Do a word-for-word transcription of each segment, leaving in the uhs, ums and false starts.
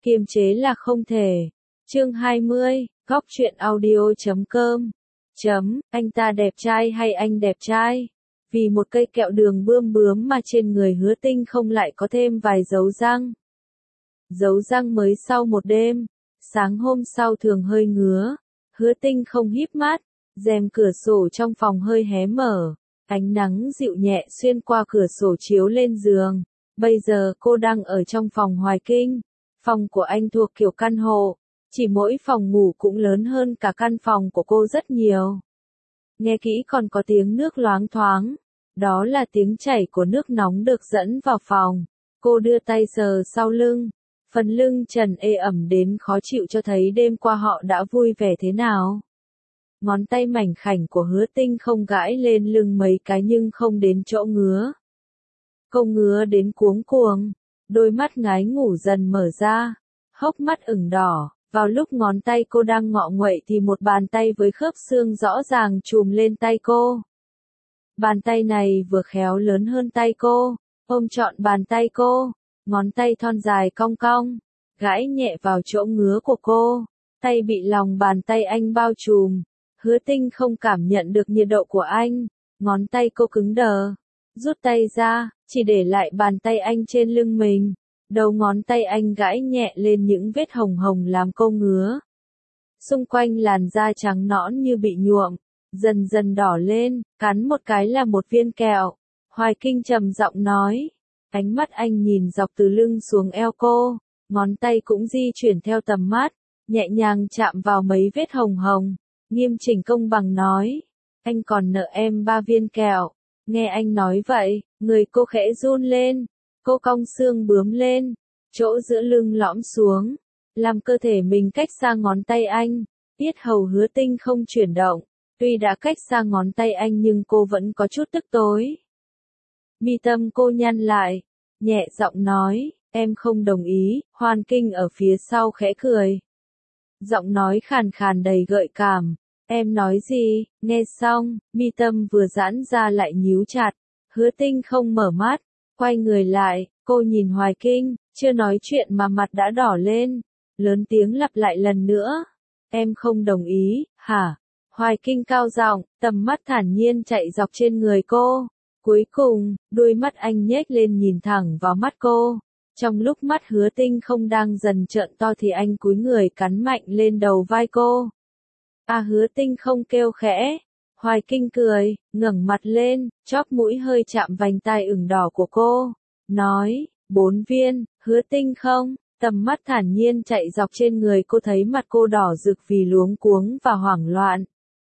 kiềm chế là không thể. Chương hai mươi, góc truyện audio chấm com. Chấm, anh ta đẹp trai hay anh đẹp trai? Vì một cây kẹo đường bươm bướm mà trên người Hứa Tinh không lại có thêm vài dấu răng. Dấu răng mới sau một đêm, sáng hôm sau thường hơi ngứa. Hứa Tinh không híp mắt, rèm cửa sổ trong phòng hơi hé mở, ánh nắng dịu nhẹ xuyên qua cửa sổ chiếu lên giường. Bây giờ cô đang ở trong phòng Hoài Kinh. Phòng của anh thuộc kiểu căn hộ, chỉ mỗi phòng ngủ cũng lớn hơn cả căn phòng của cô rất nhiều. Nghe kỹ còn có tiếng nước loáng thoáng, đó là tiếng chảy của nước nóng được dẫn vào phòng. Cô đưa tay sờ sau lưng, phần lưng trần ê ẩm đến khó chịu cho thấy đêm qua họ đã vui vẻ thế nào. Ngón tay mảnh khảnh của Hứa Tinh không gãi lên lưng mấy cái nhưng không đến chỗ ngứa. Cô ngứa đến cuống cuồng, đôi mắt ngái ngủ dần mở ra, hốc mắt ửng đỏ. Vào lúc ngón tay cô đang ngọ nguậy thì một bàn tay với khớp xương rõ ràng chùm lên tay cô. Bàn tay này vừa khéo lớn hơn tay cô, ôm trọn bàn tay cô, ngón tay thon dài cong cong, gãi nhẹ vào chỗ ngứa của cô, tay bị lòng bàn tay anh bao trùm. Hứa Tinh không cảm nhận được nhiệt độ của anh, ngón tay cô cứng đờ, rút tay ra, chỉ để lại bàn tay anh trên lưng mình. Đầu ngón tay anh gãi nhẹ lên những vết hồng hồng làm cô ngứa. Xung quanh làn da trắng nõn như bị nhuộm, dần dần đỏ lên, cắn một cái là một viên kẹo. Hoài Kinh trầm giọng nói. Ánh mắt anh nhìn dọc từ lưng xuống eo cô, ngón tay cũng di chuyển theo tầm mắt, nhẹ nhàng chạm vào mấy vết hồng hồng, nghiêm chỉnh công bằng nói. Anh còn nợ em ba viên kẹo. Nghe anh nói vậy, người cô khẽ run lên. Cô cong xương bướm lên, chỗ giữa lưng lõm xuống, làm cơ thể mình cách xa ngón tay anh. Yết hầu Hứa Tinh không chuyển động, tuy đã cách xa ngón tay anh nhưng cô vẫn có chút tức tối. Mi tâm cô nhăn lại, nhẹ giọng nói, em không đồng ý. Hoan Kinh ở phía sau khẽ cười. Giọng nói khàn khàn đầy gợi cảm, em nói gì? Nghe xong, mi tâm vừa giãn ra lại nhíu chặt. Hứa Tinh không mở mắt. Quay người lại, cô nhìn Hoài Kinh, chưa nói chuyện mà mặt đã đỏ lên, lớn tiếng lặp lại lần nữa. Em không đồng ý, hả? Hoài Kinh cao giọng, tầm mắt thản nhiên chạy dọc trên người cô. Cuối cùng, đôi mắt anh nhếch lên nhìn thẳng vào mắt cô. Trong lúc mắt Hứa Tinh không đang dần trợn to thì anh cúi người cắn mạnh lên đầu vai cô. À Hứa Tinh không kêu khẽ. Hoài Kinh cười, ngẩng mặt lên, chóp mũi hơi chạm vành tai ửng đỏ của cô, nói, bốn viên. Hứa Tinh không, tầm mắt thản nhiên chạy dọc trên người cô thấy mặt cô đỏ rực vì luống cuống và hoảng loạn.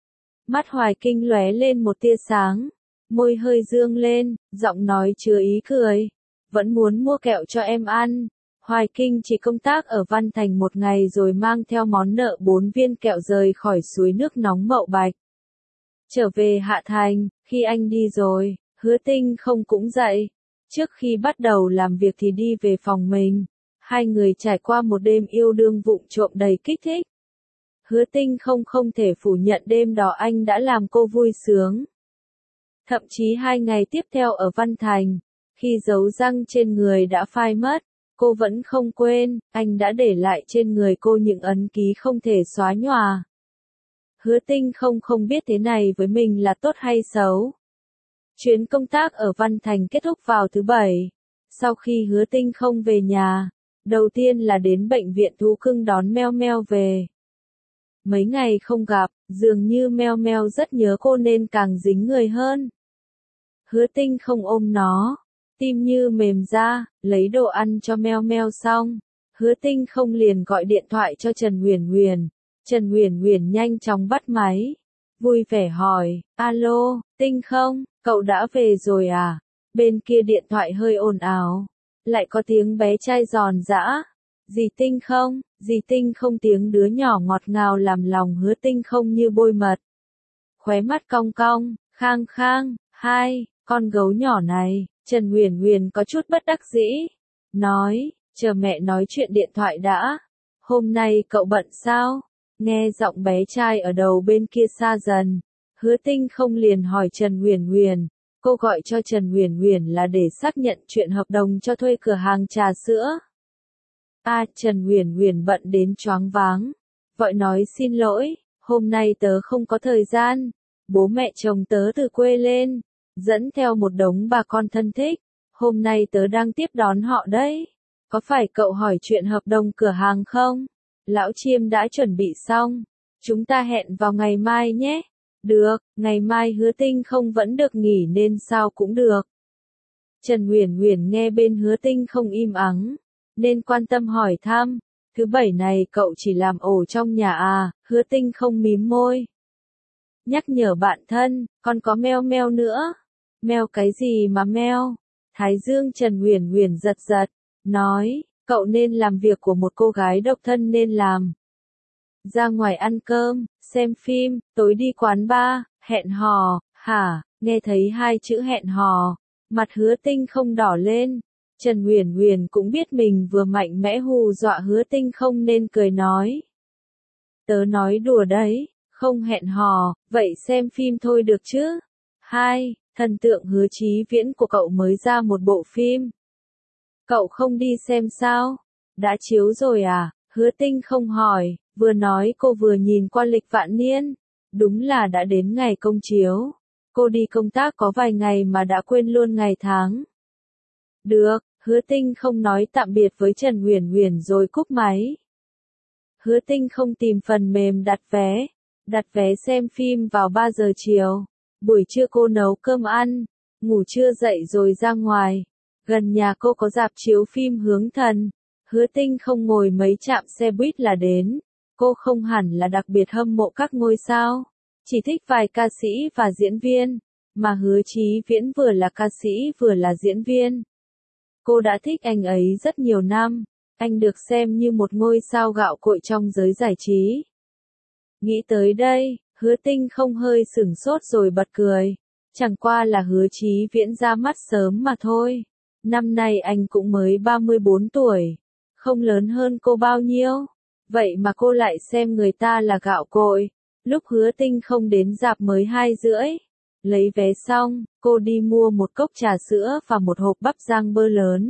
Mắt Hoài Kinh lóe lên một tia sáng, môi hơi dương lên, giọng nói chứa ý cười, vẫn muốn mua kẹo cho em ăn. Hoài Kinh chỉ công tác ở Văn Thành một ngày rồi mang theo món nợ bốn viên kẹo rời khỏi suối nước nóng Mậu Bạch. Trở về Hạ Thành, khi anh đi rồi, Hứa Tinh không cũng dậy. Trước khi bắt đầu làm việc thì đi về phòng mình. Hai người trải qua một đêm yêu đương vụng trộm đầy kích thích. Hứa Tinh không không thể phủ nhận đêm đó anh đã làm cô vui sướng. Thậm chí hai ngày tiếp theo ở Văn Thành, khi dấu răng trên người đã phai mất, cô vẫn không quên, anh đã để lại trên người cô những ấn ký không thể xóa nhòa. Hứa Tinh không không biết thế này với mình là tốt hay xấu. Chuyến công tác ở Văn Thành kết thúc vào thứ Bảy. Sau khi Hứa Tinh không về nhà, đầu tiên là đến bệnh viện thú cưng đón Meo Meo về. Mấy ngày không gặp, dường như Meo Meo rất nhớ cô nên càng dính người hơn. Hứa Tinh không ôm nó, tim như mềm ra, lấy đồ ăn cho Meo Meo xong, Hứa Tinh không liền gọi điện thoại cho Trần Huyền Huyền. Trần Huyền Huyền nhanh chóng bắt máy, vui vẻ hỏi, alo, Tinh không, cậu đã về rồi à? Bên kia điện thoại hơi ồn ào, lại có tiếng bé trai giòn giã. Dì Tinh không, dì Tinh không, tiếng đứa nhỏ ngọt ngào làm lòng Hứa Tinh không như bôi mật. Khóe mắt cong cong, khang khang, hai, con gấu nhỏ này. Trần Huyền Huyền có chút bất đắc dĩ, nói, chờ mẹ nói chuyện điện thoại đã. Hôm nay cậu bận sao? Nghe giọng bé trai ở đầu bên kia xa dần, Hứa Tinh không liền hỏi Trần Huyền Huyền. Cô gọi cho Trần Huyền Huyền là để xác nhận chuyện hợp đồng cho thuê cửa hàng trà sữa. A Trần Huyền Huyền bận đến choáng váng. Vội nói xin lỗi, hôm nay tớ không có thời gian. Bố mẹ chồng tớ từ quê lên, dẫn theo một đống bà con thân thích. Hôm nay tớ đang tiếp đón họ đấy. Có phải cậu hỏi chuyện hợp đồng cửa hàng không? Lão Chiêm đã chuẩn bị xong. Chúng ta hẹn vào ngày mai nhé. Được, ngày mai Hứa Tinh không vẫn được nghỉ nên sao cũng được. Trần Huyền Huyền nghe bên Hứa Tinh không im ắng, nên quan tâm hỏi thăm. Thứ bảy này cậu chỉ làm ổ trong nhà à? Hứa Tinh không mím môi. Nhắc nhở bạn thân, còn có meo meo nữa. Meo cái gì mà meo? Thái dương Trần Huyền Huyền giật giật, nói, cậu nên làm việc của một cô gái độc thân nên làm. Ra ngoài ăn cơm, xem phim, tối đi quán bar, hẹn hò, hả? Nghe thấy hai chữ hẹn hò, mặt Hứa Tinh không đỏ lên. Trần Huyền Huyền cũng biết mình vừa mạnh mẽ hù dọa Hứa Tinh không nên cười nói. Tớ nói đùa đấy, không hẹn hò, vậy xem phim thôi được chứ? Hai, thần tượng Hứa Chí Viễn của cậu mới ra một bộ phim. Cậu không đi xem sao? Đã chiếu rồi à? Hứa Tinh không hỏi, vừa nói cô vừa nhìn qua lịch vạn niên. Đúng là đã đến ngày công chiếu. Cô đi công tác có vài ngày mà đã quên luôn ngày tháng. Được, Hứa Tinh không nói tạm biệt với Trần Huyền Huyền rồi cúp máy. Hứa Tinh không tìm phần mềm đặt vé. Đặt vé xem phim vào ba giờ chiều. Buổi trưa cô nấu cơm ăn, ngủ trưa dậy rồi ra ngoài. Gần nhà cô có rạp chiếu phim Hướng Thần. Hứa Tinh không ngồi mấy trạm xe buýt là đến. Cô không hẳn là đặc biệt hâm mộ các ngôi sao, chỉ thích vài ca sĩ và diễn viên, mà Hứa Chí Viễn vừa là ca sĩ vừa là diễn viên. Cô đã thích anh ấy rất nhiều năm, anh được xem như một ngôi sao gạo cội trong giới giải trí. Nghĩ tới đây, Hứa Tinh không hơi sửng sốt rồi bật cười. Chẳng qua là Hứa Chí Viễn ra mắt sớm mà thôi. Năm nay anh cũng mới ba mươi bốn tuổi, không lớn hơn cô bao nhiêu. Vậy mà cô lại xem người ta là gạo cội. Lúc Hứa Tinh không đến rạp mới hai rưỡi. Lấy vé xong, cô đi mua một cốc trà sữa và một hộp bắp rang bơ lớn.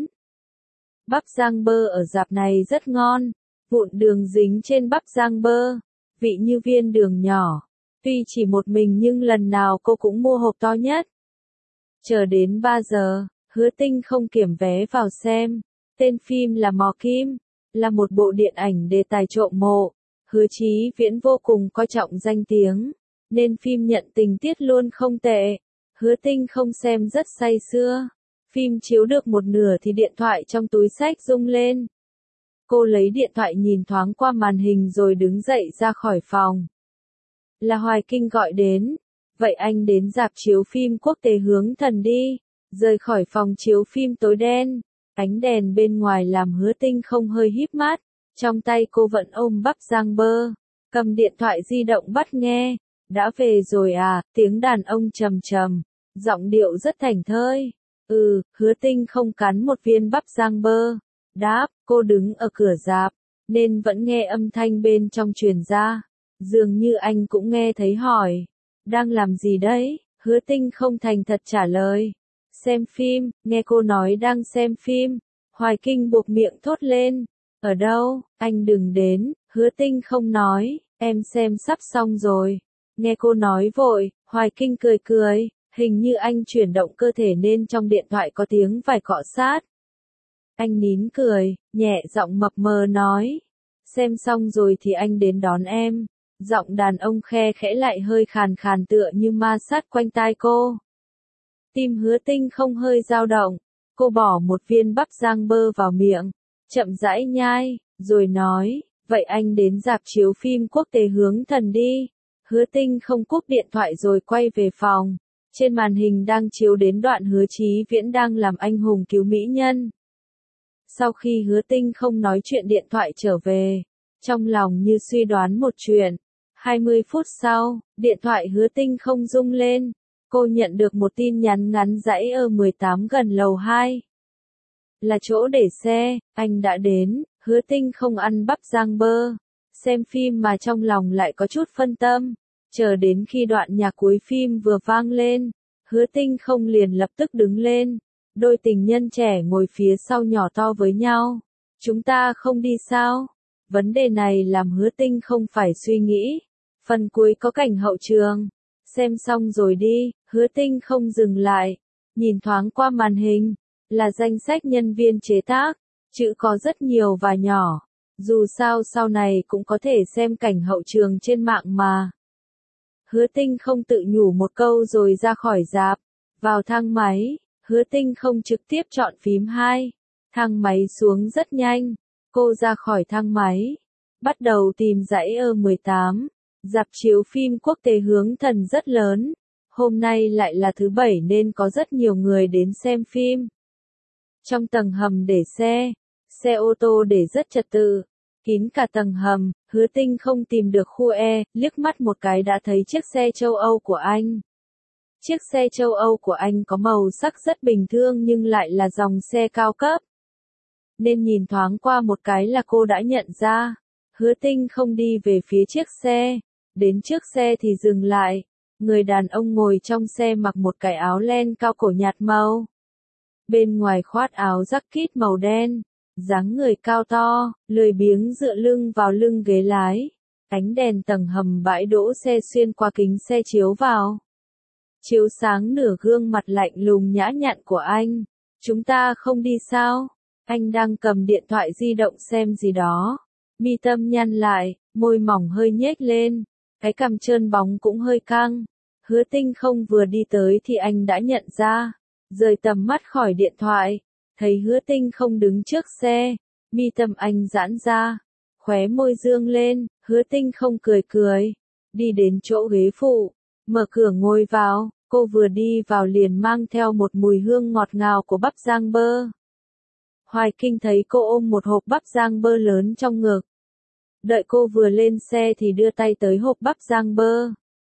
Bắp rang bơ ở rạp này rất ngon, vụn đường dính trên bắp rang bơ, vị như viên đường nhỏ. Tuy chỉ một mình nhưng lần nào cô cũng mua hộp to nhất. Chờ đến ba giờ, Hứa Tinh không kiểm vé vào xem. Tên phim là Mò Kim, là một bộ điện ảnh đề tài trộm mộ. Hứa Chí Viễn vô cùng coi trọng danh tiếng, nên phim nhận tình tiết luôn không tệ. Hứa Tinh không xem rất say sưa. Phim chiếu được một nửa thì điện thoại trong túi xách rung lên. Cô lấy điện thoại nhìn thoáng qua màn hình rồi đứng dậy ra khỏi phòng. Là Hoài Kinh gọi đến. Vậy anh đến rạp chiếu phim Quốc tế Hướng Thần đi. Rời khỏi phòng chiếu phim tối đen, ánh đèn bên ngoài làm Hứa Tinh không hơi híp mắt. Trong tay cô vẫn ôm bắp rang bơ, cầm điện thoại di động bắt nghe. Đã về rồi à? Tiếng đàn ông trầm trầm, giọng điệu rất thảnh thơi. Ừ, Hứa Tinh không cắn một viên bắp rang bơ. Đáp, cô đứng ở cửa rạp, nên vẫn nghe âm thanh bên trong truyền ra. Dường như anh cũng nghe thấy hỏi. Đang làm gì đấy? Hứa Tinh không thành thật trả lời. Xem phim, nghe cô nói đang xem phim. Hoài Kinh buộc miệng thốt lên. Ở đâu? Anh đừng đến. Hứa Tinh không nói. Em xem sắp xong rồi. Nghe cô nói vội, Hoài Kinh cười cười. Hình như anh chuyển động cơ thể nên trong điện thoại có tiếng vài cọ sát. Anh nín cười, nhẹ giọng mập mờ nói. Xem xong rồi thì anh đến đón em. Giọng đàn ông khe khẽ lại hơi khàn khàn tựa như ma sát quanh tai cô. Tim Hứa Tinh không hơi dao động. Cô bỏ một viên bắp rang bơ vào miệng, chậm rãi nhai, rồi nói, vậy anh đến rạp chiếu phim Quốc tế Hướng Thần đi. Hứa Tinh không cúp điện thoại rồi quay về phòng. Trên màn hình đang chiếu đến đoạn Hứa Chí Viễn đang làm anh hùng cứu mỹ nhân. Sau khi Hứa Tinh không nói chuyện điện thoại trở về, trong lòng như suy đoán một chuyện. hai mươi phút sau, điện thoại Hứa Tinh không rung lên. Cô nhận được một tin nhắn ngắn dãy ở mười tám gần lầu hai. Là chỗ để xe, anh đã đến. Hứa Tinh không ăn bắp rang bơ, xem phim mà trong lòng lại có chút phân tâm. Chờ đến khi đoạn nhạc cuối phim vừa vang lên, Hứa Tinh không liền lập tức đứng lên. Đôi tình nhân trẻ ngồi phía sau nhỏ to với nhau. Chúng ta không đi sao? Vấn đề này làm Hứa Tinh không phải suy nghĩ. Phần cuối có cảnh hậu trường. Xem xong rồi đi, Hứa Tinh không dừng lại. Nhìn thoáng qua màn hình. Là danh sách nhân viên chế tác. Chữ có rất nhiều và nhỏ. Dù sao sau này cũng có thể xem cảnh hậu trường trên mạng mà. Hứa Tinh không tự nhủ một câu rồi ra khỏi rạp. Vào thang máy, Hứa Tinh không trực tiếp chọn phím hai. Thang máy xuống rất nhanh. Cô ra khỏi thang máy. Bắt đầu tìm dãy E mười tám. Rạp chiếu phim quốc tế hướng thần rất lớn. Hôm nay lại là thứ bảy nên có rất nhiều người đến xem phim. Trong tầng hầm để xe, xe ô tô để rất trật tự. Kín cả tầng hầm, Hứa Tinh không tìm được khu E, liếc mắt một cái đã thấy chiếc xe châu Âu của anh. Chiếc xe châu Âu của anh có màu sắc rất bình thường nhưng lại là dòng xe cao cấp. Nên nhìn thoáng qua một cái là cô đã nhận ra. Hứa Tinh không đi về phía chiếc xe. Đến trước xe thì dừng lại. Người đàn ông ngồi trong xe mặc một cái áo len cao cổ nhạt màu. Bên ngoài khoác áo jacket màu đen. Dáng người cao to, lười biếng dựa lưng vào lưng ghế lái. Ánh đèn tầng hầm bãi đỗ xe xuyên qua kính xe chiếu vào. Chiếu sáng nửa gương mặt lạnh lùng nhã nhặn của anh. Chúng ta không đi sao? Anh đang cầm điện thoại di động xem gì đó. Mi tâm nhăn lại, môi mỏng hơi nhếch lên. Cái cằm trơn bóng cũng hơi căng. Hứa Tinh không vừa đi tới thì anh đã nhận ra. Rời tầm mắt khỏi điện thoại. Thấy Hứa Tinh không đứng trước xe. Mi tâm anh giãn ra. Khóe môi dương lên. Hứa Tinh không cười cười. Đi đến chỗ ghế phụ. Mở cửa ngồi vào. Cô vừa đi vào liền mang theo một mùi hương ngọt ngào của bắp rang bơ. Hoài Kinh thấy cô ôm một hộp bắp rang bơ lớn trong ngực. Đợi cô vừa lên xe thì đưa tay tới hộp bắp rang bơ.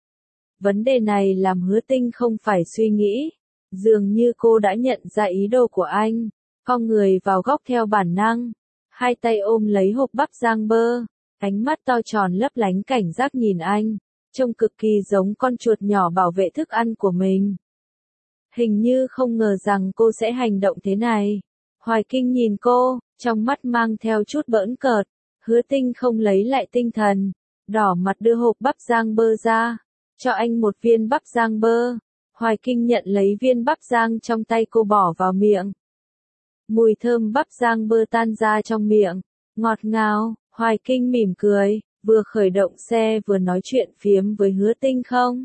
Vấn đề này làm Hứa Tinh không phải suy nghĩ. Dường như cô đã nhận ra ý đồ của anh. Cong người vào góc theo bản năng. Hai tay ôm lấy hộp bắp rang bơ. Ánh mắt to tròn lấp lánh cảnh giác nhìn anh. Trông cực kỳ giống con chuột nhỏ bảo vệ thức ăn của mình. Hình như không ngờ rằng cô sẽ hành động thế này. Hoài Kinh nhìn cô, trong mắt mang theo chút bỡn cợt. Hứa Tinh không lấy lại tinh thần. Đỏ mặt đưa hộp bắp rang bơ ra. Cho anh một viên bắp rang bơ. Hoài Kinh nhận lấy viên bắp rang trong tay cô bỏ vào miệng. Mùi thơm bắp rang bơ tan ra trong miệng. Ngọt ngào, Hoài Kinh mỉm cười. Vừa khởi động xe vừa nói chuyện phiếm với Hứa Tinh không?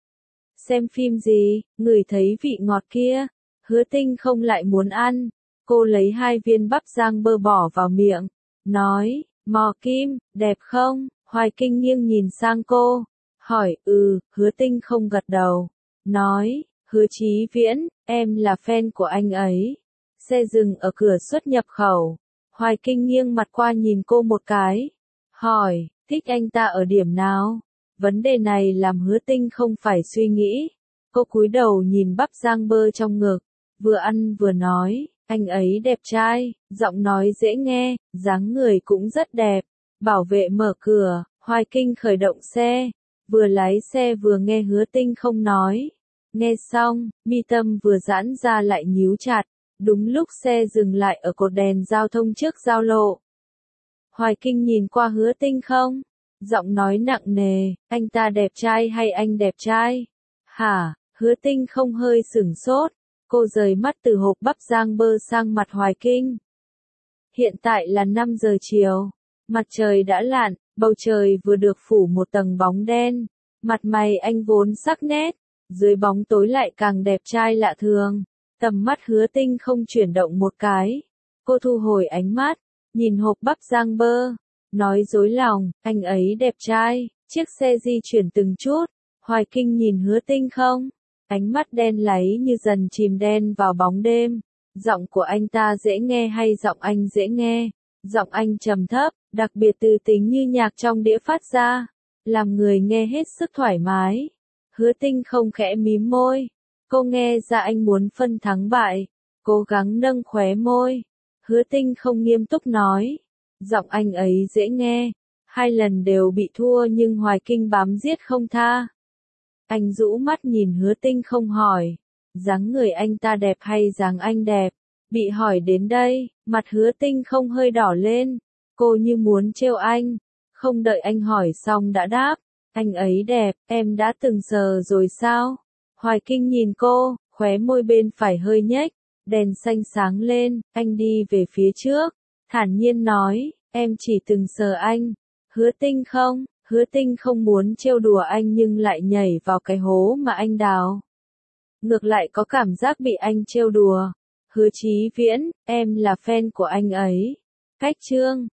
Xem phim gì, ngửi thấy vị ngọt kia. Hứa Tinh không lại muốn ăn. Cô lấy hai viên bắp rang bơ bỏ vào miệng. Nói, Mò Kim, đẹp không? Hoài Kinh nghiêng nhìn sang cô. Hỏi, ừ, Hứa Tinh không gật đầu. Nói, Hứa Chí Viễn, em là fan của anh ấy. Xe dừng ở cửa xuất nhập khẩu. Hoài Kinh nghiêng mặt qua nhìn cô một cái. Hỏi, thích anh ta ở điểm nào? Vấn đề này làm Hứa Tinh không phải suy nghĩ. Cô cúi đầu nhìn bắp rang bơ trong ngực. Vừa ăn vừa nói, anh ấy đẹp trai, giọng nói dễ nghe, dáng người cũng rất đẹp. Bảo vệ mở cửa, Hoài Kinh khởi động xe. Vừa lái xe vừa nghe Hứa Tinh không nói. Nghe xong, mi tâm vừa giãn ra lại nhíu chặt. Đúng lúc xe dừng lại ở cột đèn giao thông trước giao lộ. Hoài Kinh nhìn qua Hứa Tinh không? Giọng nói nặng nề, anh ta đẹp trai hay anh đẹp trai? Hả? Hứa Tinh không hơi sửng sốt. Cô rời mắt từ hộp bắp rang bơ sang mặt Hoài Kinh. Hiện tại là năm giờ chiều. Mặt trời đã lặn, bầu trời vừa được phủ một tầng bóng đen. Mặt mày anh vốn sắc nét, dưới bóng tối lại càng đẹp trai lạ thường. Tầm mắt Hứa Tinh không chuyển động một cái. Cô thu hồi ánh mắt, nhìn hộp bắp rang bơ. Nói dối lòng, anh ấy đẹp trai. Chiếc xe di chuyển từng chút. Hoài Kinh nhìn Hứa Tinh không? Ánh mắt đen láy như dần chìm đen vào bóng đêm. Giọng của anh ta dễ nghe hay giọng anh dễ nghe? Giọng anh trầm thấp, đặc biệt từ tính như nhạc trong đĩa phát ra. Làm người nghe hết sức thoải mái. Hứa Tinh không khẽ mím môi. Cô nghe ra anh muốn phân thắng bại. Cố gắng nâng khóe môi. Hứa Tinh không nghiêm túc nói. Giọng anh ấy dễ nghe. Hai lần đều bị thua nhưng Hoài Kinh bám giết không tha. Anh rũ mắt nhìn Hứa Tinh không hỏi. Dáng người anh ta đẹp hay dáng anh đẹp? Bị hỏi đến đây, mặt Hứa Tinh không hơi đỏ lên, cô như muốn trêu anh, không đợi anh hỏi xong đã đáp, anh ấy đẹp, em đã từng sờ rồi sao? Hoài Kinh nhìn cô, khóe môi bên phải hơi nhếch, đèn xanh sáng lên, anh đi về phía trước, thản nhiên nói, em chỉ từng sờ anh. Hứa Tinh không, Hứa Tinh không muốn trêu đùa anh nhưng lại nhảy vào cái hố mà anh đào. Ngược lại có cảm giác bị anh trêu đùa. Hứa Chí Viễn, em là fan của anh ấy. Cách chương